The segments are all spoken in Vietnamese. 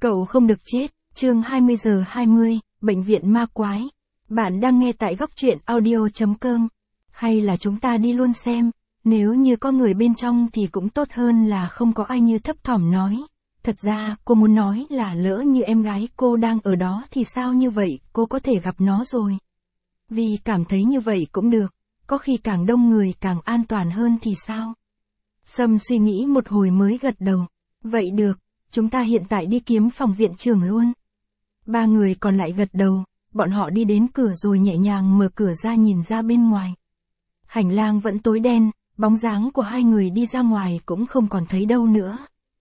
Cậu không được chết, chương 20:20, Bệnh viện ma quái. Bạn đang nghe tại góc truyện audio.com. Hay là chúng ta đi luôn xem, nếu như có người bên trong thì cũng tốt hơn là không có ai, như thấp thỏm nói. Thật ra, cô muốn nói là lỡ như em gái cô đang ở đó thì sao, như vậy cô có thể gặp nó rồi. Vì cảm thấy như vậy cũng được, có khi càng đông người càng an toàn hơn thì sao? Sâm suy nghĩ một hồi mới gật đầu. Vậy được, chúng ta hiện tại đi kiếm phòng viện trưởng luôn. Ba người còn lại gật đầu, bọn họ đi đến cửa rồi nhẹ nhàng mở cửa ra nhìn ra bên ngoài. Hành lang vẫn tối đen, bóng dáng của hai người đi ra ngoài cũng không còn thấy đâu nữa.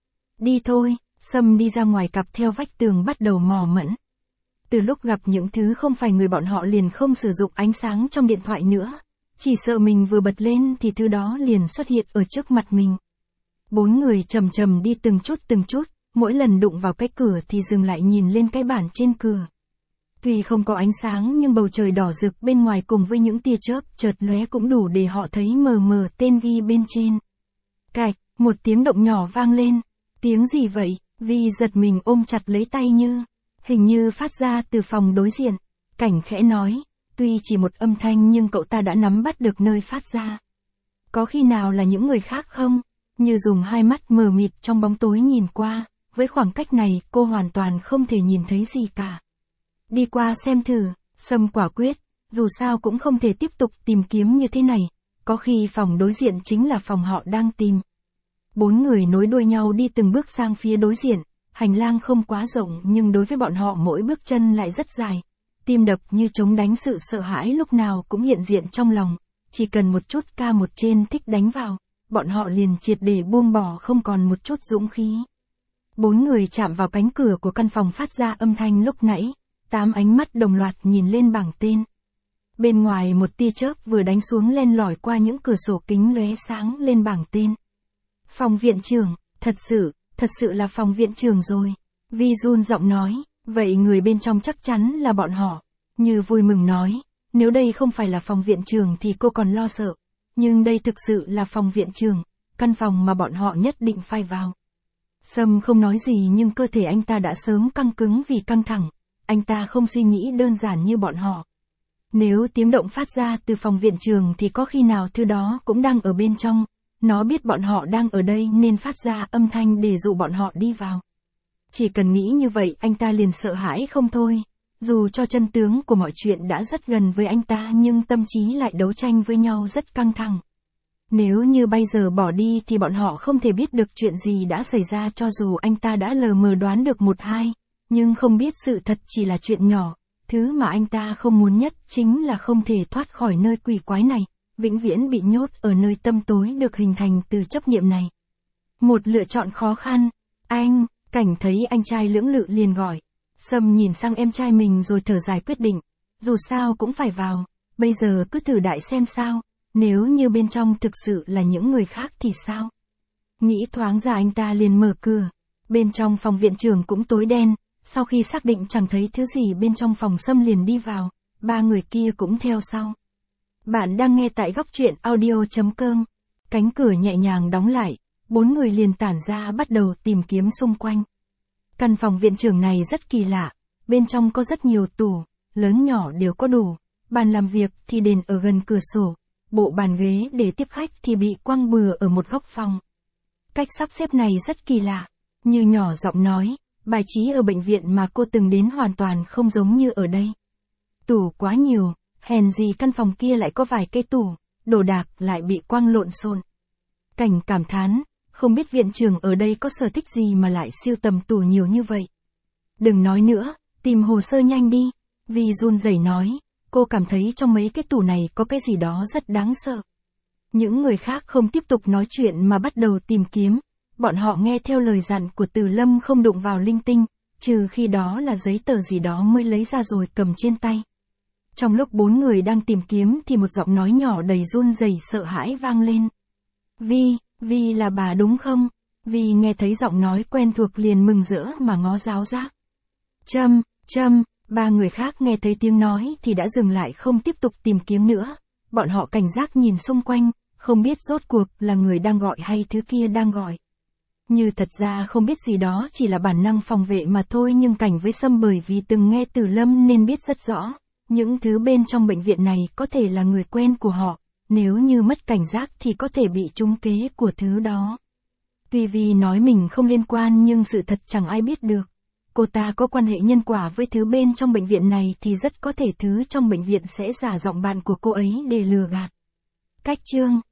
Đi thôi, Sâm đi ra ngoài cặp theo vách tường bắt đầu mò mẫm. Từ lúc gặp những thứ không phải người, bọn họ liền không sử dụng ánh sáng trong điện thoại nữa. Chỉ sợ mình vừa bật lên thì thứ đó liền xuất hiện ở trước mặt mình. Bốn người chậm chậm đi từng chút, mỗi lần đụng vào cái cửa thì dừng lại nhìn lên cái bảng trên cửa. Tuy không có ánh sáng nhưng bầu trời đỏ rực bên ngoài cùng với những tia chớp chợt lóe cũng đủ để họ thấy mờ mờ tên ghi bên trên. Cạch, một tiếng động nhỏ vang lên. Tiếng gì vậy? Vi giật mình ôm chặt lấy tay hình như phát ra từ phòng đối diện. Cảnh khẽ nói, tuy chỉ một âm thanh nhưng cậu ta đã nắm bắt được nơi phát ra. Có khi nào là những người khác không? Như dùng hai mắt mờ mịt trong bóng tối nhìn qua, với khoảng cách này cô hoàn toàn không thể nhìn thấy gì cả. Đi qua xem thử, Sâm quả quyết, dù sao cũng không thể tiếp tục tìm kiếm như thế này, có khi phòng đối diện chính là phòng họ đang tìm. Bốn người nối đuôi nhau đi từng bước sang phía đối diện, hành lang không quá rộng nhưng đối với bọn họ mỗi bước chân lại rất dài. Tim đập như chống đánh, sự sợ hãi lúc nào cũng hiện diện trong lòng, chỉ cần một chút ca một trên thích đánh vào, bọn họ liền triệt để buông bỏ, không còn một chút dũng khí. Bốn người chạm vào cánh cửa của căn phòng phát ra âm thanh lúc nãy, 8 ánh mắt đồng loạt nhìn lên bảng tên. Bên ngoài một tia chớp vừa đánh xuống len lỏi qua những cửa sổ kính lóe sáng lên bảng tên. Phòng viện trưởng, thật sự là phòng viện trưởng rồi. Vi run giọng nói, vậy người bên trong chắc chắn là bọn họ. Như vui mừng nói, nếu đây không phải là phòng viện trưởng thì cô còn lo sợ. Nhưng đây thực sự là phòng viện trưởng, căn phòng mà bọn họ nhất định phải vào. Sâm không nói gì nhưng cơ thể anh ta đã sớm căng cứng vì căng thẳng. Anh ta không suy nghĩ đơn giản như bọn họ. Nếu tiếng động phát ra từ phòng viện trưởng thì có khi nào thứ đó cũng đang ở bên trong. Nó biết bọn họ đang ở đây nên phát ra âm thanh để dụ bọn họ đi vào. Chỉ cần nghĩ như vậy anh ta liền sợ hãi không thôi. Dù cho chân tướng của mọi chuyện đã rất gần với anh ta nhưng tâm trí lại đấu tranh với nhau rất căng thẳng. Nếu như bây giờ bỏ đi thì bọn họ không thể biết được chuyện gì đã xảy ra, cho dù anh ta đã lờ mờ đoán được một hai. Nhưng không biết sự thật chỉ là chuyện nhỏ. Thứ mà anh ta không muốn nhất chính là không thể thoát khỏi nơi quỷ quái này. Vĩnh viễn bị nhốt ở nơi tăm tối được hình thành từ chấp niệm này. Một lựa chọn khó khăn. Anh, Cảnh thấy anh trai lưỡng lự liền gọi. Sâm nhìn sang em trai mình rồi thở dài quyết định. Dù sao cũng phải vào. Bây giờ cứ thử đại xem sao. Nếu như bên trong thực sự là những người khác thì sao? Nghĩ thoáng ra anh ta liền mở cửa. Bên trong phòng viện trưởng cũng tối đen. Sau khi xác định chẳng thấy thứ gì bên trong phòng, Sâm liền đi vào. Ba người kia cũng theo sau. Bạn đang nghe tại góc truyện audio.com. Cánh cửa nhẹ nhàng đóng lại. Bốn người liền tản ra bắt đầu tìm kiếm xung quanh. Căn phòng viện trưởng này rất kỳ lạ. Bên trong có rất nhiều tủ, lớn nhỏ đều có đủ. Bàn làm việc thì đền ở gần cửa sổ. Bộ bàn ghế để tiếp khách thì bị quăng bừa ở một góc phòng. Cách sắp xếp này rất kỳ lạ. Như nhỏ giọng nói, bài trí ở bệnh viện mà cô từng đến hoàn toàn không giống như ở đây. Tủ quá nhiều, hèn gì căn phòng kia lại có vài cây tủ, đồ đạc lại bị quăng lộn xộn. Cảnh cảm thán, không biết viện trưởng ở đây có sở thích gì mà lại sưu tầm tủ nhiều như vậy. Đừng nói nữa, tìm hồ sơ nhanh đi. Vi run rẩy nói, cô cảm thấy trong mấy cái tủ này có cái gì đó rất đáng sợ. Những người khác không tiếp tục nói chuyện mà bắt đầu tìm kiếm. Bọn họ nghe theo lời dặn của Từ Lâm không đụng vào linh tinh, trừ khi đó là giấy tờ gì đó mới lấy ra rồi cầm trên tay. Trong lúc bốn người đang tìm kiếm thì một giọng nói nhỏ đầy run rẩy sợ hãi vang lên. Vi là bà đúng không? Vi nghe thấy giọng nói quen thuộc liền mừng rỡ mà ngó giáo giác. Trâm, ba người khác nghe thấy tiếng nói thì đã dừng lại không tiếp tục tìm kiếm nữa. Bọn họ cảnh giác nhìn xung quanh, không biết rốt cuộc là người đang gọi hay thứ kia đang gọi. Như thật ra không biết gì đó chỉ là bản năng phòng vệ mà thôi, nhưng Cảnh với Sâm bởi vì từng nghe từ Lâm nên biết rất rõ. Những thứ bên trong bệnh viện này có thể là người quen của họ, nếu như mất cảnh giác thì có thể bị trúng kế của thứ đó. Tuy Vi nói mình không liên quan nhưng sự thật chẳng ai biết được. Cô ta có quan hệ nhân quả với thứ bên trong bệnh viện này thì rất có thể thứ trong bệnh viện sẽ giả giọng bạn của cô ấy để lừa gạt. Cách chương